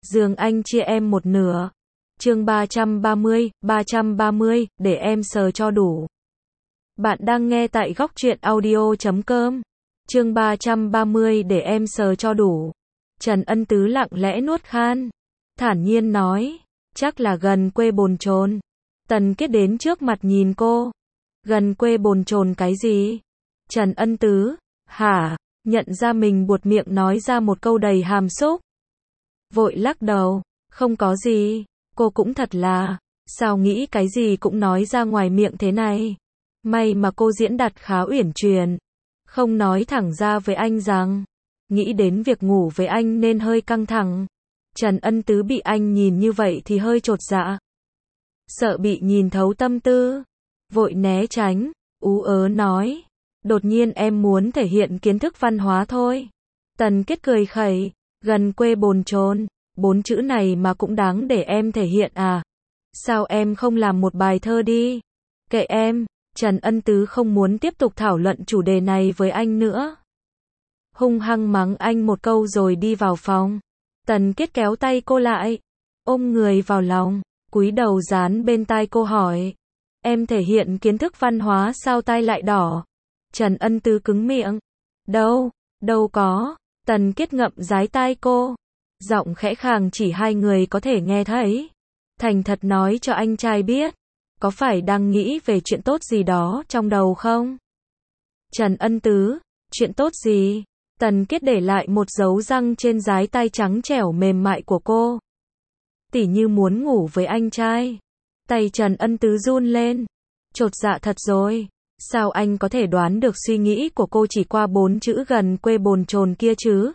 giường anh chia em một nửa. Chương 330, để em sờ cho đủ. Bạn đang nghe tại góc truyện audio.com. Chương 330 để em sờ cho đủ. Trần Ân Tứ lặng lẽ nuốt khan, thản nhiên nói, chắc là gần quê bồn chồn. Tần Kết đến trước mặt nhìn cô. Gần quê bồn chồn cái gì? Trần Ân Tứ, hả? Nhận ra mình buột miệng nói ra một câu đầy hàm xúc. Vội lắc đầu, không có gì, cô cũng thật là, sao nghĩ cái gì cũng nói ra ngoài miệng thế này. May mà cô diễn đạt khá uyển chuyển, không nói thẳng ra với anh rằng, nghĩ đến việc ngủ với anh nên hơi căng thẳng. Trần Ân Tứ bị anh nhìn như vậy thì hơi chột dạ. Sợ bị nhìn thấu tâm tư, vội né tránh, ú ớ nói, đột nhiên em muốn thể hiện kiến thức văn hóa thôi. Tần Kết cười khẩy, gần quê bồn chồn, 4 chữ này mà cũng đáng để em thể hiện à? Sao em không làm một bài thơ đi? Kệ em. Trần Ân Tứ không muốn tiếp tục thảo luận chủ đề này với anh nữa. Hung hăng mắng anh một câu rồi đi vào phòng. Tần Kết kéo tay cô lại, ôm người vào lòng, cúi đầu dán bên tai cô hỏi, em thể hiện kiến thức văn hóa sao tai lại đỏ? Trần Ân Tứ cứng miệng, đâu có. Tần Kết ngậm dái tai cô, giọng khẽ khàng chỉ hai người có thể nghe thấy. Thành thật nói cho anh trai biết, có phải đang nghĩ về chuyện tốt gì đó trong đầu không? Trần Ân Tứ, chuyện tốt gì? Tần Kết để lại một dấu răng trên dái tai trắng trẻo mềm mại của cô. Tỉ như muốn ngủ với anh trai. Tay Trần Ân Tứ run lên. Chột dạ thật rồi. Sao anh có thể đoán được suy nghĩ của cô chỉ qua 4 chữ gần quê bồn chồn kia chứ?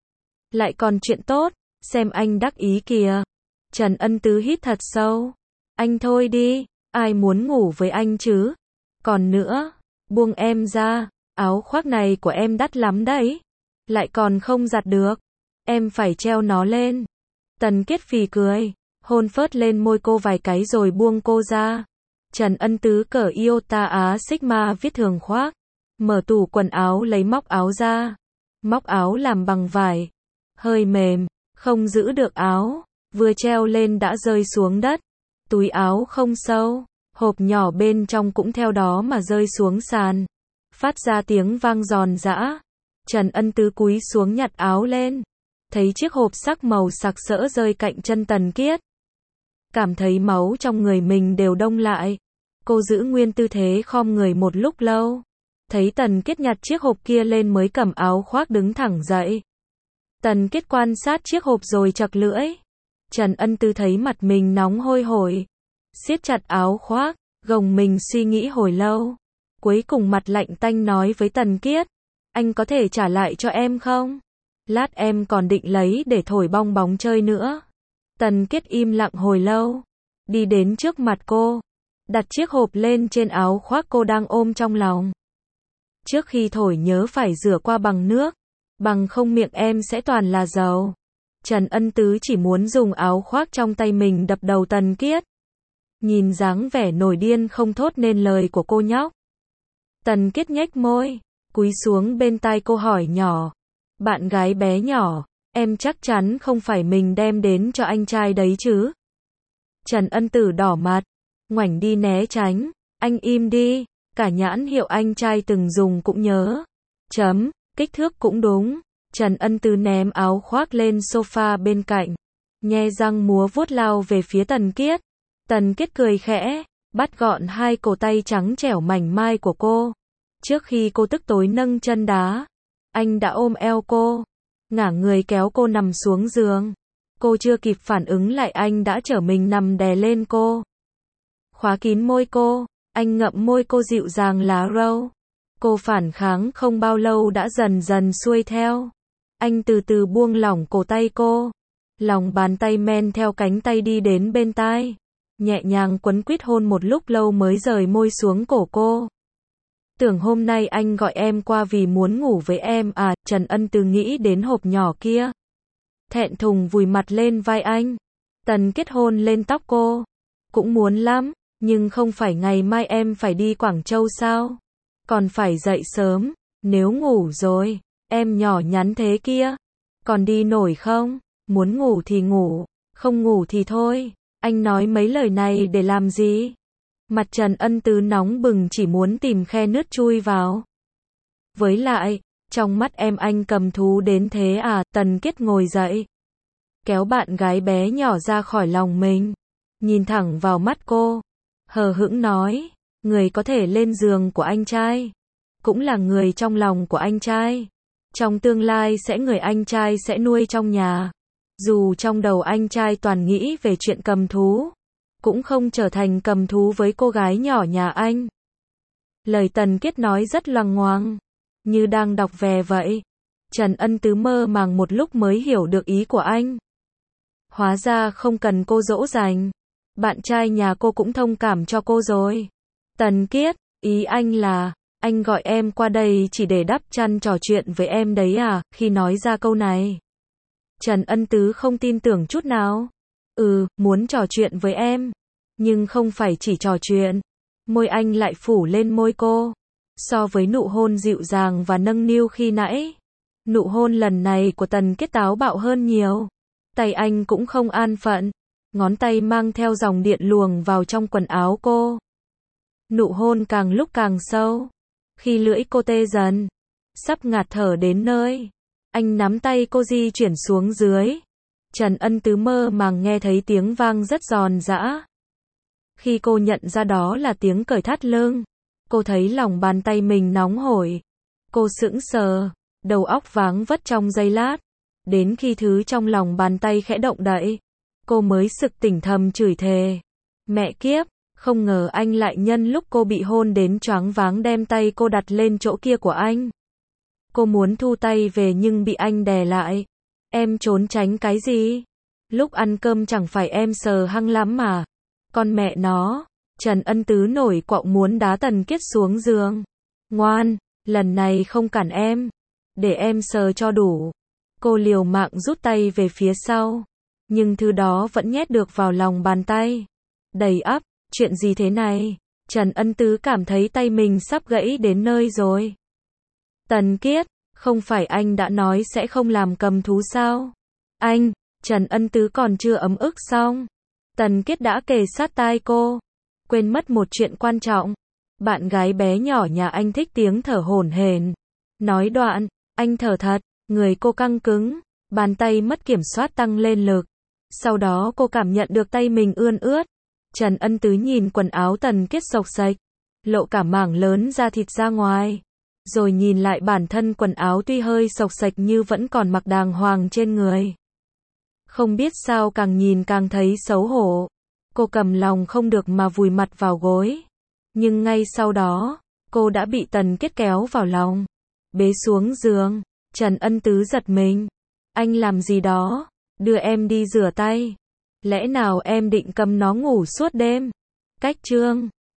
Lại còn chuyện tốt, xem anh đắc ý kìa. Trần Ân Tứ hít thật sâu. Anh thôi đi, ai muốn ngủ với anh chứ? Còn nữa, buông em ra, áo khoác này của em đắt lắm đấy. Lại còn không giặt được, em phải treo nó lên. Tần Kết phì cười, hôn phớt lên môi cô vài cái rồi buông cô ra. Trần Ân Tứ cởi Iota Á Sigma viết thường khoác, mở tủ quần áo lấy móc áo ra. Móc áo làm bằng vải, hơi mềm, không giữ được áo, vừa treo lên đã rơi xuống đất. Túi áo không sâu, hộp nhỏ bên trong cũng theo đó mà rơi xuống sàn, phát ra tiếng vang giòn giã. Trần Ân Tứ cúi xuống nhặt áo lên, thấy chiếc hộp sắc màu sặc sỡ rơi cạnh chân Tần Kết. Cảm thấy máu trong người mình đều đông lại. Cô giữ nguyên tư thế khom người một lúc lâu. Thấy Tần Kết nhặt chiếc hộp kia lên mới cầm áo khoác đứng thẳng dậy. Tần Kết quan sát chiếc hộp rồi chặt lưỡi. Trần Ân Tứ thấy mặt mình nóng hôi hổi, siết chặt áo khoác, gồng mình suy nghĩ hồi lâu. Cuối cùng mặt lạnh tanh nói với Tần Kết, anh có thể trả lại cho em không? Lát em còn định lấy để thổi bong bóng chơi nữa. Tần Kết im lặng hồi lâu, đi đến trước mặt cô, đặt chiếc hộp lên trên áo khoác cô đang ôm trong lòng. Trước khi thổi nhớ phải rửa qua bằng nước, bằng không miệng em sẽ toàn là dầu. Trần Ân Tứ chỉ muốn dùng áo khoác trong tay mình đập đầu Tần Kết. Nhìn dáng vẻ nổi điên không thốt nên lời của cô nhóc. Tần Kết nhếch môi, cúi xuống bên tai cô hỏi nhỏ, bạn gái bé nhỏ, em chắc chắn không phải mình đem đến cho anh trai đấy chứ? Trần Ân Tứ đỏ mặt, ngoảnh đi né tránh, anh im đi, cả nhãn hiệu anh trai từng dùng cũng nhớ. Kích thước cũng đúng. Trần Ân Tứ ném áo khoác lên sofa bên cạnh, nhe răng múa vuốt lao về phía Tần Kết. Tần Kết cười khẽ, bắt gọn hai cổ tay trắng trẻo mảnh mai của cô. Trước khi cô tức tối nâng chân đá, anh đã ôm eo cô, ngả người kéo cô nằm xuống giường. Cô chưa kịp phản ứng lại anh đã trở mình nằm đè lên cô, khóa kín môi cô. Anh ngậm môi cô dịu dàng lá râu. Cô phản kháng không bao lâu đã dần dần xuôi theo. Anh từ từ buông lỏng cổ tay cô, lòng bàn tay men theo cánh tay đi đến bên tai, nhẹ nhàng quấn quýt hôn một lúc lâu mới rời môi xuống cổ cô. Tưởng hôm nay anh gọi em qua vì muốn ngủ với em à? Trần Ân Tứ nghĩ đến hộp nhỏ kia, thẹn thùng vùi mặt lên vai anh. Tần Kết hôn lên tóc cô, cũng muốn lắm, nhưng không phải ngày mai em phải đi Quảng Châu sao? Còn phải dậy sớm, nếu ngủ rồi, em nhỏ nhắn thế kia, còn đi nổi không? Muốn ngủ thì ngủ, không ngủ thì thôi. Anh nói mấy lời này để làm gì? Mặt Trần Ân Tứ nóng bừng chỉ muốn tìm khe nứt chui vào. Với lại, trong mắt em anh cầm thú đến thế à? Tần Kiết ngồi dậy, kéo bạn gái bé nhỏ ra khỏi lòng mình, nhìn thẳng vào mắt cô, hờ hững nói, người có thể lên giường của anh trai, cũng là người trong lòng của anh trai. Trong tương lai sẽ người anh trai sẽ nuôi trong nhà. Dù trong đầu anh trai toàn nghĩ về chuyện cầm thú, cũng không trở thành cầm thú với cô gái nhỏ nhà anh. Lời Tần Kiết nói rất loằng ngoằng, như đang đọc về vậy. Trần Ân Tứ mơ màng một lúc mới hiểu được ý của anh. Hóa ra không cần cô dỗ dành, bạn trai nhà cô cũng thông cảm cho cô rồi. Tần Kiết, ý anh là, anh gọi em qua đây chỉ để đắp chăn trò chuyện với em đấy à? Khi nói ra câu này, Trần Ân Tứ không tin tưởng chút nào. Muốn trò chuyện với em, nhưng không phải chỉ trò chuyện. Môi anh lại phủ lên môi cô. So với nụ hôn dịu dàng và nâng niu khi nãy, nụ hôn lần này của Tần Kiết táo bạo hơn nhiều. Tay anh cũng không an phận, ngón tay mang theo dòng điện luồng vào trong quần áo cô. Nụ hôn càng lúc càng sâu. Khi lưỡi cô tê dần, sắp ngạt thở đến nơi, anh nắm tay cô di chuyển xuống dưới. Trần Ân Tứ mơ màng nghe thấy tiếng vang rất giòn giã. Khi cô nhận ra đó là tiếng cởi thắt lưng, cô thấy lòng bàn tay mình nóng hổi. Cô sững sờ, đầu óc váng vất trong giây lát. Đến khi thứ trong lòng bàn tay khẽ động đậy, cô mới sực tỉnh thầm chửi thề. Mẹ kiếp, không ngờ anh lại nhân lúc cô bị hôn đến choáng váng đem tay cô đặt lên chỗ kia của anh. Cô muốn thu tay về nhưng bị anh đè lại. Em trốn tránh cái gì? Lúc ăn cơm chẳng phải em sờ hăng lắm mà. Con mẹ nó. Trần Ân Tứ nổi quạo muốn đá Tần Kiết xuống giường. Ngoan, lần này không cản em. Để em sờ cho đủ. Cô liều mạng rút tay về phía sau. Nhưng thứ đó vẫn nhét được vào lòng bàn tay. Đầy ắp, chuyện gì thế này? Trần Ân Tứ cảm thấy tay mình sắp gãy đến nơi rồi. Tần Kiết, không phải anh đã nói sẽ không làm cầm thú sao? Anh, Trần Ân Tứ còn chưa ấm ức xong. Tần Kiết đã kề sát tai cô. Quên mất một chuyện quan trọng. Bạn gái bé nhỏ nhà anh thích tiếng thở hổn hển. Nói đoạn, anh thở thật, người cô căng cứng, bàn tay mất kiểm soát tăng lên lực. Sau đó cô cảm nhận được tay mình ươn ướt. Trần Ân Tứ nhìn quần áo Tần Kiết xộc xệch, lộ cả mảng lớn da thịt ra ngoài. Rồi nhìn lại bản thân quần áo tuy hơi xộc xệch như vẫn còn mặc đàng hoàng trên người. Không biết sao càng nhìn càng thấy xấu hổ. Cô cầm lòng không được mà vùi mặt vào gối. Nhưng ngay sau đó, cô đã bị Tần Kiết kéo vào lòng, bế xuống giường. Trần Ân Tứ giật mình. Anh làm gì đó? Đưa em đi rửa tay. Lẽ nào em định cầm nó ngủ suốt đêm? Cách chương